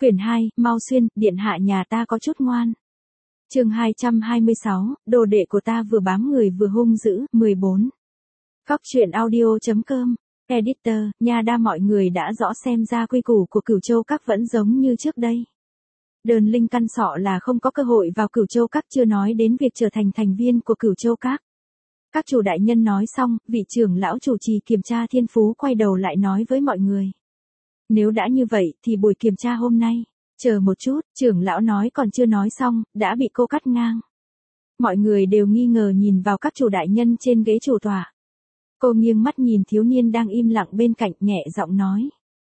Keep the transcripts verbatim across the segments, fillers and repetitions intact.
Quyển hai, Mau Xuyên, điện hạ nhà ta có chút ngoan. Chương hai trăm hai mươi sáu, đồ đệ của ta vừa bám người vừa hung dữ, mười bốn. Cóc truyện audio.com, Editor, nhà đa mọi người đã rõ xem ra quy củ của Cửu Châu Các vẫn giống như trước đây. Đờn Linh căn sọ là không có cơ hội vào Cửu Châu Các, chưa nói đến việc trở thành thành viên của Cửu Châu Các. Các chủ đại nhân nói xong, vị trưởng lão chủ trì kiểm tra thiên phú quay đầu lại nói với mọi người. Nếu đã như vậy thì buổi kiểm tra hôm nay, chờ một chút, trưởng lão nói còn chưa nói xong, đã bị cô cắt ngang. Mọi người đều nghi ngờ nhìn vào các chủ đại nhân trên ghế chủ tọa. Cô nghiêng mắt nhìn thiếu niên đang im lặng bên cạnh, nhẹ giọng nói.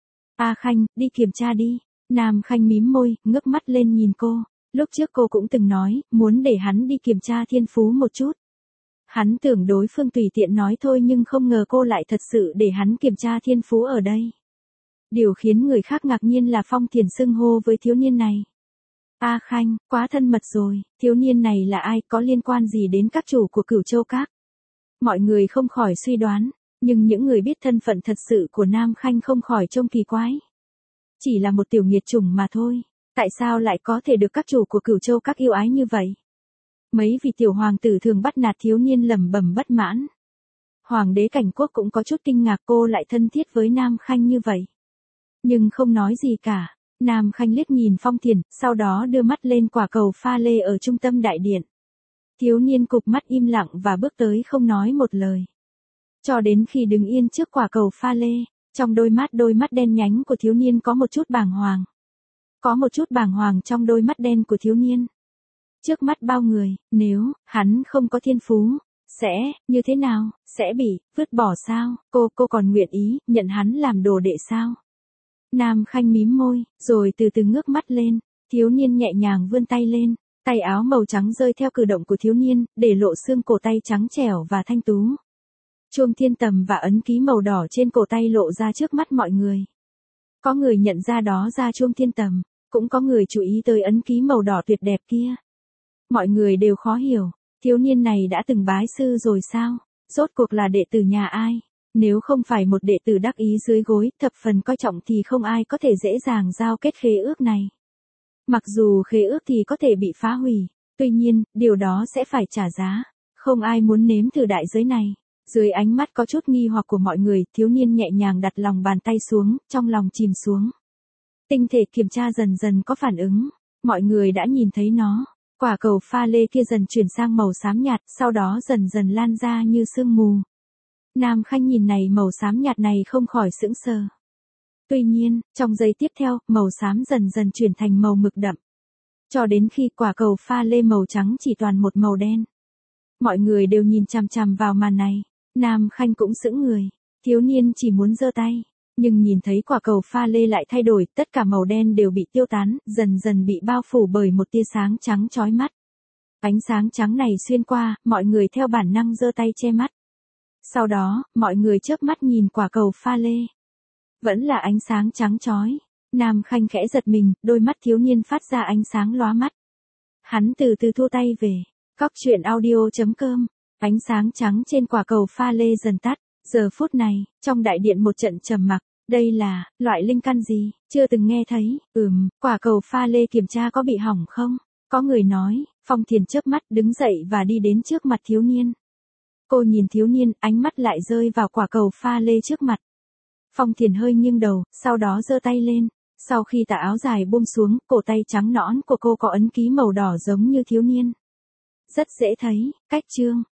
A Khanh, đi kiểm tra đi. Nam Khanh mím môi, ngước mắt lên nhìn cô. Lúc trước cô cũng từng nói, muốn để hắn đi kiểm tra thiên phú một chút. Hắn tưởng đối phương tùy tiện nói thôi, nhưng không ngờ cô lại thật sự để hắn kiểm tra thiên phú ở đây. Điều khiến người khác ngạc nhiên là Phong Thiền xưng hô với thiếu niên này. A Khanh, quá thân mật rồi, thiếu niên này là ai, có liên quan gì đến các chủ của Cửu Châu Các? Mọi người không khỏi suy đoán, nhưng những người biết thân phận thật sự của Nam Khanh không khỏi trông kỳ quái. Chỉ là một tiểu nghiệt chủng mà thôi, tại sao lại có thể được các chủ của Cửu Châu Các yêu ái như vậy? Mấy vị tiểu hoàng tử thường bắt nạt thiếu niên lẩm bẩm bất mãn. Hoàng đế Cảnh Quốc cũng có chút kinh ngạc cô lại thân thiết với Nam Khanh như vậy. Nhưng không nói gì cả, Nam Khanh liếc nhìn Phong Thiền, sau đó đưa mắt lên quả cầu pha lê ở trung tâm đại điện. Thiếu niên cụp mắt im lặng và bước tới không nói một lời. Cho đến khi đứng yên trước quả cầu pha lê, trong đôi mắt đôi mắt đen nhánh của thiếu niên có một chút bàng hoàng. Có một chút bàng hoàng trong đôi mắt đen của thiếu niên. Trước mắt bao người, nếu hắn không có thiên phú, sẽ như thế nào, sẽ bị vứt bỏ sao? Cô, cô còn nguyện ý nhận hắn làm đồ đệ sao? Nam Khanh mím môi, rồi từ từ ngước mắt lên, thiếu niên nhẹ nhàng vươn tay lên, tay áo màu trắng rơi theo cử động của thiếu niên, để lộ xương cổ tay trắng trẻo và thanh tú. Chuông thiên tầm và ấn ký màu đỏ trên cổ tay lộ ra trước mắt mọi người. Có người nhận ra đó ra chuông thiên tầm, cũng có người chú ý tới ấn ký màu đỏ tuyệt đẹp kia. Mọi người đều khó hiểu, thiếu niên này đã từng bái sư rồi sao? Rốt cuộc là đệ tử nhà ai? Nếu không phải một đệ tử đắc ý dưới gối, thập phần coi trọng thì không ai có thể dễ dàng giao kết khế ước này. Mặc dù khế ước thì có thể bị phá hủy, tuy nhiên, điều đó sẽ phải trả giá. Không ai muốn nếm thử đại giới này. Dưới ánh mắt có chút nghi hoặc của mọi người, thiếu niên nhẹ nhàng đặt lòng bàn tay xuống, trong lòng chìm xuống. Tinh thể kiểm tra dần dần có phản ứng, mọi người đã nhìn thấy nó. Quả cầu pha lê kia dần chuyển sang màu xám nhạt, sau đó dần dần lan ra như sương mù. Nam Khanh nhìn này màu xám nhạt này không khỏi sững sờ. Tuy nhiên, trong giây tiếp theo, màu xám dần dần chuyển thành màu mực đậm. Cho đến khi quả cầu pha lê màu trắng chỉ toàn một màu đen. Mọi người đều nhìn chằm chằm vào màn này. Nam Khanh cũng sững người. Thiếu niên chỉ muốn giơ tay. Nhưng nhìn thấy quả cầu pha lê lại thay đổi, tất cả màu đen đều bị tiêu tán, dần dần bị bao phủ bởi một tia sáng trắng chói mắt. Ánh sáng trắng này xuyên qua, mọi người theo bản năng giơ tay che mắt. Sau đó, mọi người chớp mắt nhìn quả cầu pha lê. Vẫn là ánh sáng trắng chói. Nam Khanh khẽ giật mình, đôi mắt thiếu niên phát ra ánh sáng lóa mắt. Hắn từ từ thu tay về. Cóc truyện audio.com. Ánh sáng trắng trên quả cầu pha lê dần tắt. Giờ phút này, trong đại điện một trận trầm mặc. Đây là loại linh căn gì? Chưa từng nghe thấy. Ừm, quả cầu pha lê kiểm tra có bị hỏng không? Có người nói. Phong Thiền chớp mắt đứng dậy và đi đến trước mặt thiếu niên. Cô nhìn thiếu niên, ánh mắt lại rơi vào quả cầu pha lê trước mặt. Phong Thiền hơi nghiêng đầu, sau đó giơ tay lên. Sau khi tà áo dài buông xuống, cổ tay trắng nõn của cô có ấn ký màu đỏ giống như thiếu niên. Rất dễ thấy, cách chương.